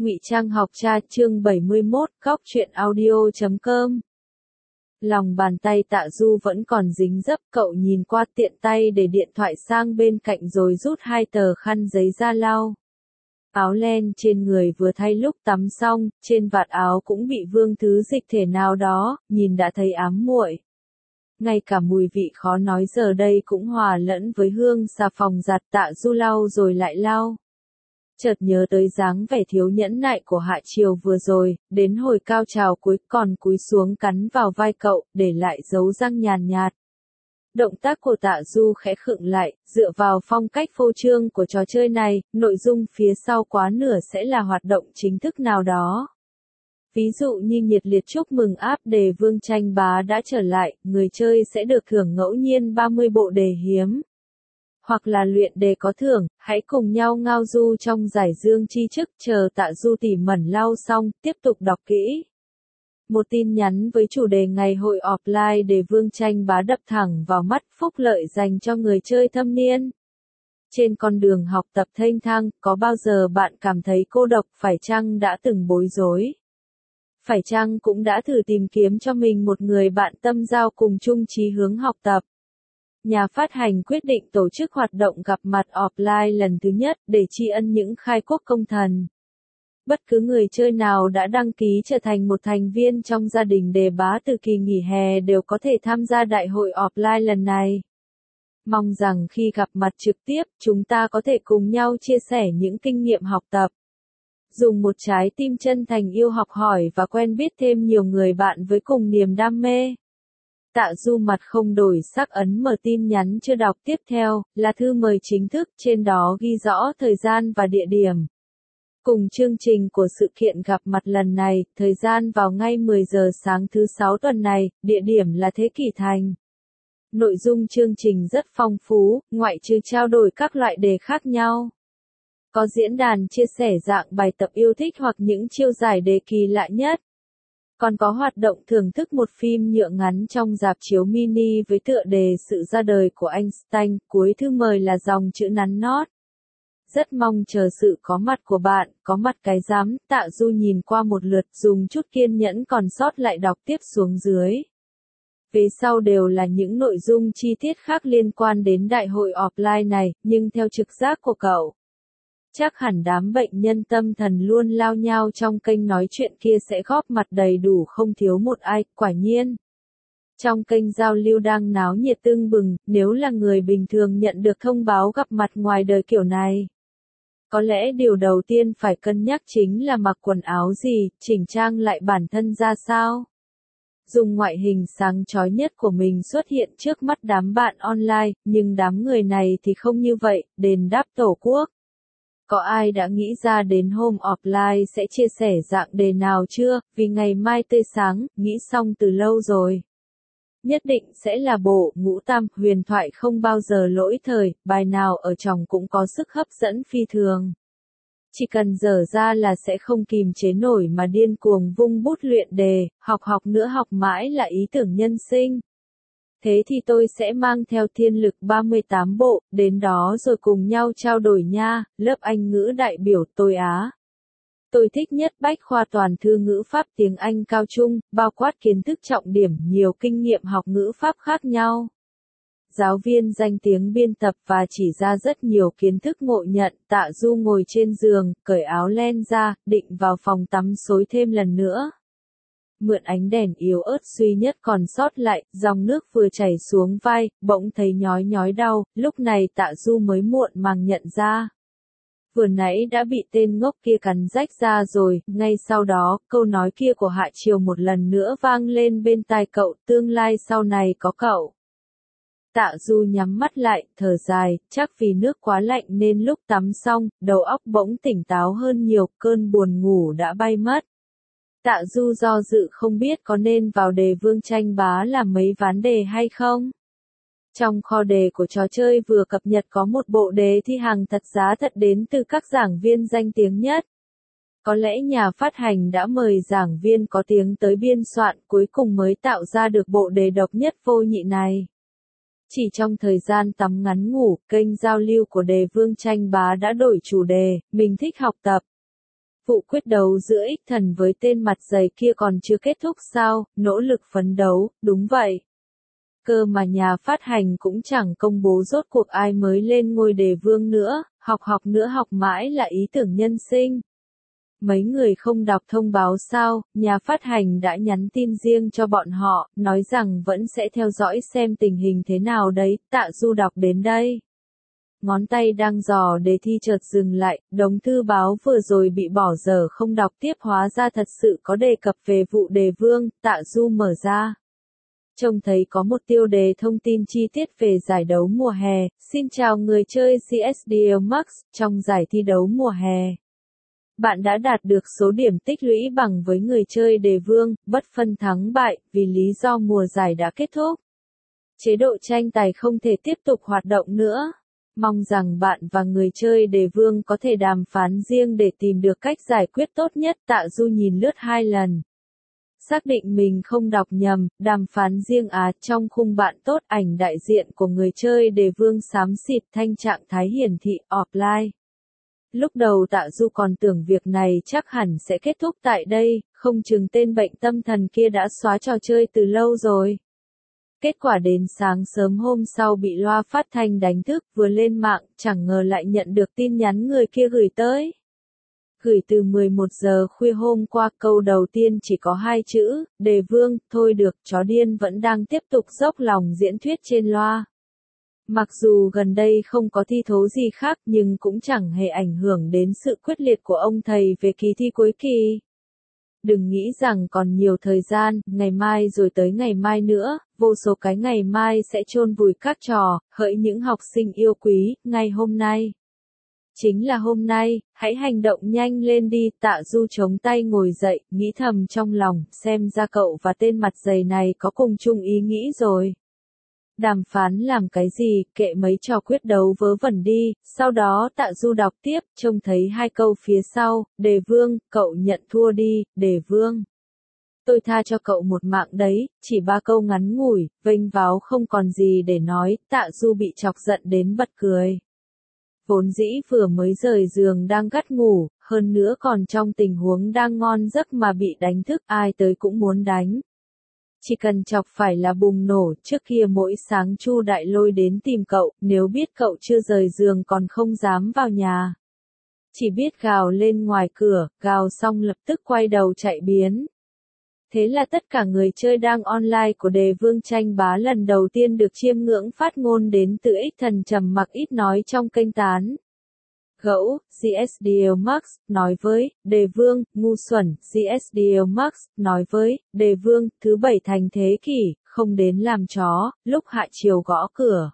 Ngụy Trang học cha chương 71, góc truyện audio.com. Lòng bàn tay Tạ Du vẫn còn dính dấp, cậu nhìn qua tiện tay để điện thoại sang bên cạnh rồi rút 2 tờ khăn giấy ra lau. Áo len trên người vừa thay lúc tắm xong, trên vạt áo cũng bị vương thứ dịch thể nào đó, nhìn đã thấy ám muội. Ngay cả mùi vị khó nói giờ đây cũng hòa lẫn với hương xà phòng giặt. Tạ Du lau rồi lại lau. Chợt nhớ tới dáng vẻ thiếu nhẫn nại của Hạ Triều vừa rồi, đến hồi cao trào cuối còn cúi xuống cắn vào vai cậu, để lại dấu răng nhàn nhạt. Động tác của Tạ Du khẽ khựng lại, dựa vào phong cách phô trương của trò chơi này, nội dung phía sau quá nửa sẽ là hoạt động chính thức nào đó. Ví dụ như nhiệt liệt chúc mừng áp đề Vương Tranh Bá đã trở lại, người chơi sẽ được thưởng ngẫu nhiên 30 bộ đề hiếm. Hoặc là luyện đề có thưởng, hãy cùng nhau ngao du trong giải dương tri chức, chờ Tạ Du tỉ mẩn lau xong, tiếp tục đọc kỹ. Một tin nhắn với chủ đề ngày hội offline để Vương Tranh Bá đập thẳng vào mắt, phúc lợi dành cho người chơi thâm niên. Trên con đường học tập thênh thang, có bao giờ bạn cảm thấy cô độc, phải chăng đã từng bối rối? Phải chăng cũng đã thử tìm kiếm cho mình một người bạn tâm giao cùng chung chí hướng học tập? Nhà phát hành quyết định tổ chức hoạt động gặp mặt offline lần thứ nhất để tri ân những khai quốc công thần. Bất cứ người chơi nào đã đăng ký trở thành một thành viên trong gia đình Đề Bá từ kỳ nghỉ hè đều có thể tham gia đại hội offline lần này. Mong rằng khi gặp mặt trực tiếp, chúng ta có thể cùng nhau chia sẻ những kinh nghiệm học tập. Dùng một trái tim chân thành yêu học hỏi và quen biết thêm nhiều người bạn với cùng niềm đam mê. Tạ Du mặt không đổi sắc ấn mở tin nhắn chưa đọc. Tiếp theo là thư mời chính thức, trên đó ghi rõ thời gian và địa điểm. Cùng chương trình của sự kiện gặp mặt lần này, thời gian vào ngay 10 giờ sáng thứ 6 tuần này, địa điểm là Thế Kỷ Thành. Nội dung chương trình rất phong phú, ngoại trừ trao đổi các loại đề khác nhau. Có diễn đàn chia sẻ dạng bài tập yêu thích hoặc những chiêu giải đề kỳ lạ nhất. Còn có hoạt động thưởng thức một phim nhựa ngắn trong rạp chiếu mini với tựa đề Sự ra đời của Einstein, cuối thư mời là dòng chữ nắn nót. Rất mong chờ sự có mặt của bạn, có mặt cái rắm. Tạ Du nhìn qua một lượt, dùng chút kiên nhẫn còn sót lại đọc tiếp xuống dưới. Về sau đều là những nội dung chi tiết khác liên quan đến đại hội offline này, nhưng theo trực giác của cậu, chắc hẳn đám bệnh nhân tâm thần luôn lao nhao trong kênh nói chuyện kia sẽ góp mặt đầy đủ không thiếu một ai. Quả nhiên, trong kênh giao lưu đang náo nhiệt tưng bừng. Nếu là người bình thường nhận được thông báo gặp mặt ngoài đời kiểu này, có lẽ điều đầu tiên phải cân nhắc chính là mặc quần áo gì, chỉnh trang lại bản thân ra sao. Dùng ngoại hình sáng chói nhất của mình xuất hiện trước mắt đám bạn online, nhưng đám người này thì không như vậy. Đền đáp Tổ quốc. Có ai đã nghĩ ra đến hôm offline sẽ chia sẻ dạng đề nào chưa? Vì ngày mai tươi sáng, nghĩ xong từ lâu rồi. Nhất định sẽ là bộ Ngũ Tam, huyền thoại không bao giờ lỗi thời, bài nào ở trỏng cũng có sức hấp dẫn phi thường. Chỉ cần dở ra là sẽ không kìm chế nổi mà điên cuồng vung bút luyện đề, học nữa học mãi là ý tưởng nhân sinh. Thế thì tôi sẽ mang theo thiên lực 38 bộ, đến đó rồi cùng nhau trao đổi nha. Lớp Anh ngữ đại biểu tôi Á. Tôi thích nhất bách khoa toàn thư ngữ pháp tiếng Anh cao trung, bao quát kiến thức trọng điểm, nhiều kinh nghiệm học ngữ pháp khác nhau. Giáo viên danh tiếng biên tập và chỉ ra rất nhiều kiến thức ngộ nhận. Tạ Du ngồi trên giường, cởi áo len ra, định vào phòng tắm xối thêm lần nữa. Mượn ánh đèn yếu ớt duy nhất còn sót lại, dòng nước vừa chảy xuống vai, bỗng thấy nhói nhói đau. Lúc này Tạ Du mới muộn màng nhận ra. Vừa nãy đã bị tên ngốc kia cắn rách ra rồi. Ngay sau đó, câu nói kia của Hạ Triều một lần nữa vang lên bên tai cậu, tương lai sau này có cậu. Tạ Du nhắm mắt lại, thở dài, chắc vì nước quá lạnh nên lúc tắm xong, đầu óc bỗng tỉnh táo hơn nhiều, cơn buồn ngủ đã bay mất. Tạ Du do dự không biết có nên vào đề Vương Tranh Bá làm mấy ván đề hay không. Trong kho đề của trò chơi vừa cập nhật có một bộ đề thi hàng thật giá thật đến từ các giảng viên danh tiếng nhất. Có lẽ nhà phát hành đã mời giảng viên có tiếng tới biên soạn, cuối cùng mới tạo ra được bộ đề độc nhất vô nhị này. Chỉ trong thời gian tắm ngắn ngủ, kênh giao lưu của đề Vương Tranh Bá đã đổi chủ đề, mình thích học tập. vụ quyết đấu giữa ích thần với tên mặt dày kia còn chưa kết thúc sao, nỗ lực phấn đấu, đúng vậy. Cơ mà nhà phát hành cũng chẳng công bố rốt cuộc ai mới lên ngôi đề vương nữa, học nữa học mãi là ý tưởng nhân sinh. Mấy người không đọc thông báo sao, nhà phát hành đã nhắn tin riêng cho bọn họ, nói rằng vẫn sẽ theo dõi xem tình hình thế nào đấy, Tạ Du đọc đến đây. Ngón tay đang dò đề thi chợt dừng lại, đống thư báo vừa rồi bị bỏ dở không đọc tiếp hóa ra thật sự có đề cập về vụ đề vương, Tạ Du mở ra. Trông thấy có một tiêu đề thông tin chi tiết về giải đấu mùa hè, xin chào người chơi CS:GO Max, trong giải thi đấu mùa hè. Bạn đã đạt được số điểm tích lũy bằng với người chơi đề vương, bất phân thắng bại, vì lý do mùa giải đã kết thúc. Chế độ tranh tài không thể tiếp tục hoạt động nữa. Mong rằng bạn và người chơi đề vương có thể đàm phán riêng để tìm được cách giải quyết tốt nhất. Tạ Du nhìn lướt 2 lần. Xác định mình không đọc nhầm, đàm phán riêng trong khung bạn tốt ảnh đại diện của người chơi đề vương xám xịt thanh trạng thái hiển thị offline. Lúc đầu Tạ Du còn tưởng việc này chắc hẳn sẽ kết thúc tại đây, không chừng tên bệnh tâm thần kia đã xóa trò chơi từ lâu rồi. Kết quả đến sáng sớm hôm sau bị loa phát thanh đánh thức, vừa lên mạng, chẳng ngờ lại nhận được tin nhắn người kia gửi tới. Gửi từ 11 giờ khuya hôm qua, câu đầu tiên chỉ có 2 chữ, đề vương, thôi được, chó điên vẫn đang tiếp tục dốc lòng diễn thuyết trên loa. Mặc dù gần đây không có thi thố gì khác nhưng cũng chẳng hề ảnh hưởng đến sự quyết liệt của ông thầy về kỳ thi cuối kỳ. Đừng nghĩ rằng còn nhiều thời gian, ngày mai rồi tới ngày mai nữa, vô số cái ngày mai sẽ chôn vùi các trò, hỡi những học sinh yêu quý, ngày hôm nay. Chính là hôm nay, hãy hành động nhanh lên đi. Tạ Du chống tay ngồi dậy, nghĩ thầm trong lòng, xem ra cậu và tên mặt dày này có cùng chung ý nghĩ rồi. Đàm phán làm cái gì, kệ mấy trò quyết đấu vớ vẩn đi. Sau đó Tạ Du đọc tiếp, trông thấy 2 câu phía sau, đề vương, cậu nhận thua đi, đề vương. Tôi tha cho cậu một mạng đấy, chỉ 3 câu ngắn ngủi, vênh váo không còn gì để nói. Tạ Du bị chọc giận đến bật cười. Vốn dĩ vừa mới rời giường đang gắt ngủ, hơn nữa còn trong tình huống đang ngon giấc mà bị đánh thức, ai tới cũng muốn đánh. Chỉ cần chọc phải là bùng nổ. Trước kia mỗi sáng Chu Đại Lôi đến tìm cậu, nếu biết cậu chưa rời giường còn không dám vào nhà. Chỉ biết gào lên ngoài cửa, gào xong lập tức quay đầu chạy biến. Thế là tất cả người chơi đang online của đề vương tranh bá lần đầu tiên được chiêm ngưỡng phát ngôn đến từ ích thần trầm mặc ít nói trong kênh tán gẫu. CS:GO Max nói với đề vương, ngu xuẩn. CS:GO Max nói với đề vương, thứ 7 thành thế kỷ, không đến làm chó. Lúc hạ chiều gõ cửa,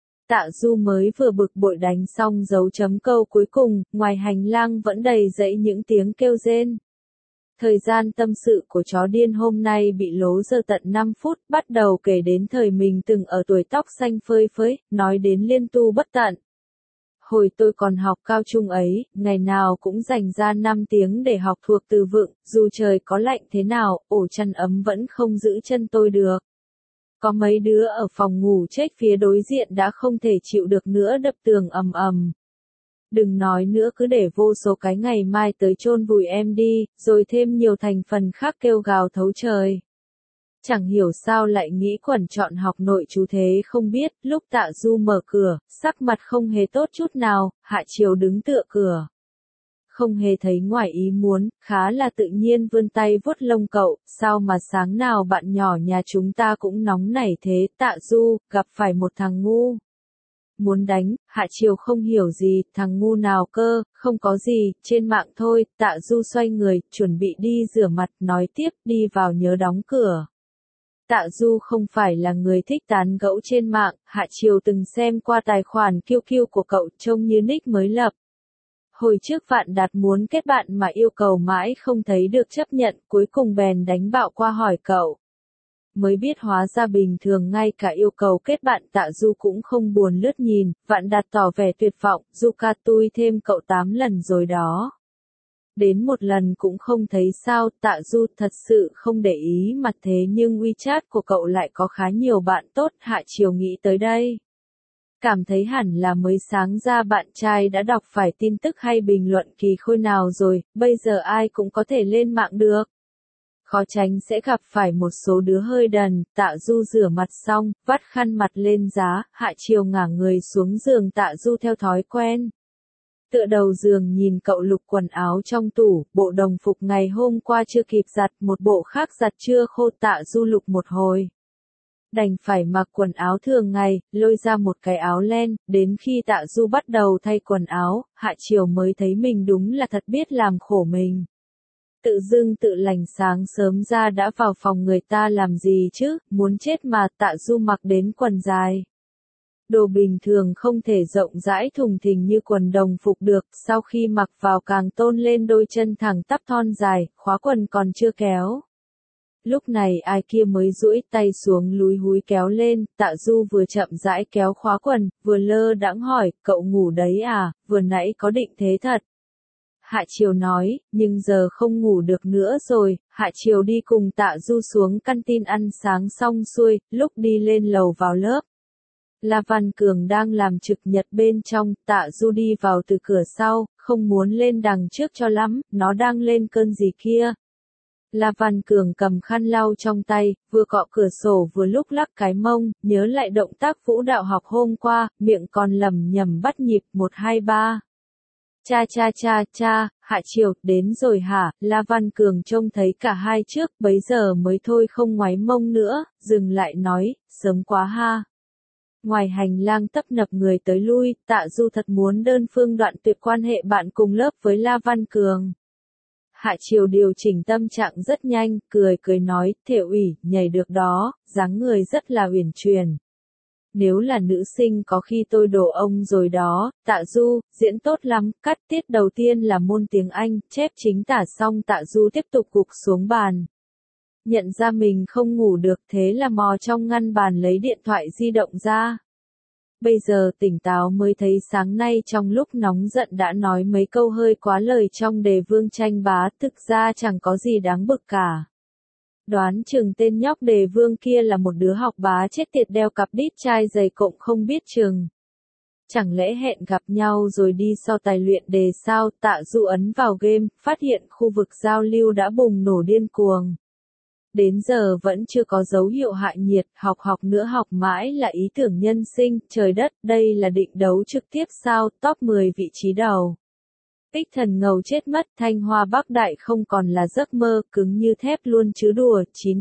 Tạ Du mới vừa bực bội đánh xong dấu chấm câu cuối cùng, ngoài hành lang vẫn đầy dẫy những tiếng kêu rên. Thời gian tâm sự của chó điên hôm nay bị lố giờ tận 5 phút, bắt đầu kể đến thời mình từng ở tuổi tóc xanh phơi phới, nói đến liên tu bất tận. Hồi tôi còn học cao trung ấy, ngày nào cũng dành ra 5 tiếng để học thuộc từ vựng, dù trời có lạnh thế nào, ổ chăn ấm vẫn không giữ chân tôi được. Có mấy đứa ở phòng ngủ chết phía đối diện đã không thể chịu được nữa, đập tường ầm ầm. Đừng nói nữa, cứ để vô số cái ngày mai tới chôn vùi em đi, rồi thêm nhiều thành phần khác kêu gào thấu trời. Chẳng hiểu sao lại nghĩ quẩn chọn học nội chú thế không biết. Lúc Tạ Du mở cửa, sắc mặt không hề tốt chút nào, Hạ Chiều đứng tựa cửa. Không hề thấy ngoài ý muốn, khá là tự nhiên vươn tay vuốt lông cậu. Sao mà sáng nào bạn nhỏ nhà chúng ta cũng nóng nảy thế? Tạ Du, gặp phải một thằng ngu. Muốn đánh. Hạ Chiều không hiểu gì, thằng ngu nào cơ, không có gì, trên mạng thôi. Tạ Du xoay người, chuẩn bị đi rửa mặt, nói tiếp, đi vào nhớ đóng cửa. Tạ Du không phải là người thích tán gẫu trên mạng. Hạ Chiều từng xem qua tài khoản QQ của cậu, trông như nick mới lập. Hồi trước Vạn Đạt muốn kết bạn mà yêu cầu mãi không thấy được chấp nhận, cuối cùng bèn đánh bạo qua hỏi cậu. Mới biết hóa ra bình thường ngay cả yêu cầu kết bạn Tạ Du cũng không buồn lướt nhìn. Vạn Đạt tỏ vẻ tuyệt vọng, Zuka tui thêm cậu 8 lần rồi đó. Đến một lần cũng không thấy sao. Tạ Du thật sự không để ý mặt, thế nhưng WeChat của cậu lại có khá nhiều bạn tốt. Hạ Chiều nghĩ tới đây. Cảm thấy hẳn là mới sáng ra bạn trai đã đọc phải tin tức hay bình luận kỳ khôi nào rồi, bây giờ ai cũng có thể lên mạng được. Khó tránh sẽ gặp phải một số đứa hơi đần. Tạ Du rửa mặt xong, vắt khăn mặt lên giá, Hạ Chiều ngả người xuống giường Tạ Du theo thói quen. Tựa đầu giường nhìn cậu lục quần áo trong tủ, bộ đồng phục ngày hôm qua chưa kịp giặt, một bộ khác giặt chưa khô. Tạ Du lục một hồi. Đành phải mặc quần áo thường ngày, lôi ra một cái áo len, đến khi Tạ Du bắt đầu thay quần áo, Hạ Chiều mới thấy mình đúng là thật biết làm khổ mình. Tự dưng tự lành sáng sớm ra đã vào phòng người ta làm gì chứ, muốn chết mà. Tạ Du mặc đến quần dài. Đồ bình thường không thể rộng rãi thùng thình như quần đồng phục được, sau khi mặc vào càng tôn lên đôi chân thẳng tắp thon dài, khóa quần còn chưa kéo. Lúc này ai kia mới duỗi tay xuống lúi húi kéo lên, Tạ Du vừa chậm rãi kéo khóa quần, vừa lơ đãng hỏi, cậu ngủ đấy à, vừa nãy có định thế thật. Hạ Chiều nói, nhưng giờ không ngủ được nữa rồi. Hạ Chiều đi cùng Tạ Du xuống canteen ăn sáng xong xuôi, lúc đi lên lầu vào lớp. La Văn Cường đang làm trực nhật bên trong, Tạ Du đi vào từ cửa sau, không muốn lên đằng trước cho lắm, nó đang lên cơn gì kia. La Văn Cường cầm khăn lau trong tay, vừa cọ cửa sổ vừa lúc lắc cái mông, nhớ lại động tác vũ đạo học hôm qua, miệng còn lẩm nhẩm bắt nhịp 1 2 3. Cha cha cha cha, Hạ Chiều, đến rồi hả? La Văn Cường trông thấy cả hai trước, bấy giờ mới thôi không ngoáy mông nữa, dừng lại nói, sớm quá ha. Ngoài hành lang tấp nập người tới lui, Tạ Du thật muốn đơn phương đoạn tuyệt quan hệ bạn cùng lớp với La Văn Cường. Hạ Chiều điều chỉnh tâm trạng rất nhanh, cười cười nói, Thể ủy, nhảy được đó, dáng người rất là uyển chuyển. Nếu là nữ sinh có khi tôi đổ ông rồi đó. Tạ Du, diễn tốt lắm. Cắt tiết đầu tiên là môn tiếng Anh, chép chính tả xong Tạ Du tiếp tục gục xuống bàn. Nhận ra mình không ngủ được, thế là mò trong ngăn bàn lấy điện thoại di động ra. Bây giờ tỉnh táo mới thấy sáng nay trong lúc nóng giận đã nói mấy câu hơi quá lời trong đề Vương tranh bá, thực ra chẳng có gì đáng bực cả. Đoán chừng tên nhóc đề Vương kia là một đứa học bá chết tiệt đeo cặp đít chai giày cộng không biết chừng. Chẳng lẽ hẹn gặp nhau rồi đi so tài luyện đề sao? Tạ Du ấn vào game, phát hiện khu vực giao lưu đã bùng nổ điên cuồng. Đến giờ vẫn chưa có dấu hiệu hạ nhiệt, học nữa học mãi là ý tưởng nhân sinh, trời đất, đây là định đấu trực tiếp sao? Top 10 vị trí đầu. Ích Thần ngầu chết mất, Thanh Hoa Bắc Đại không còn là giấc mơ, cứng như thép luôn chứ đùa.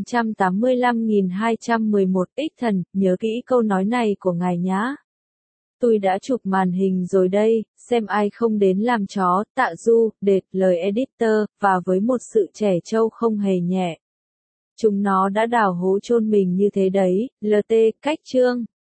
985.211 Ích Thần, nhớ kỹ câu nói này của ngài nhá. Tôi đã chụp màn hình rồi đây, xem ai không đến làm chó. Tạ Du, đệt, lời editor, và với một sự trẻ trâu không hề nhẹ. Chúng nó đã đào hố chôn mình như thế đấy. LT, cách chương.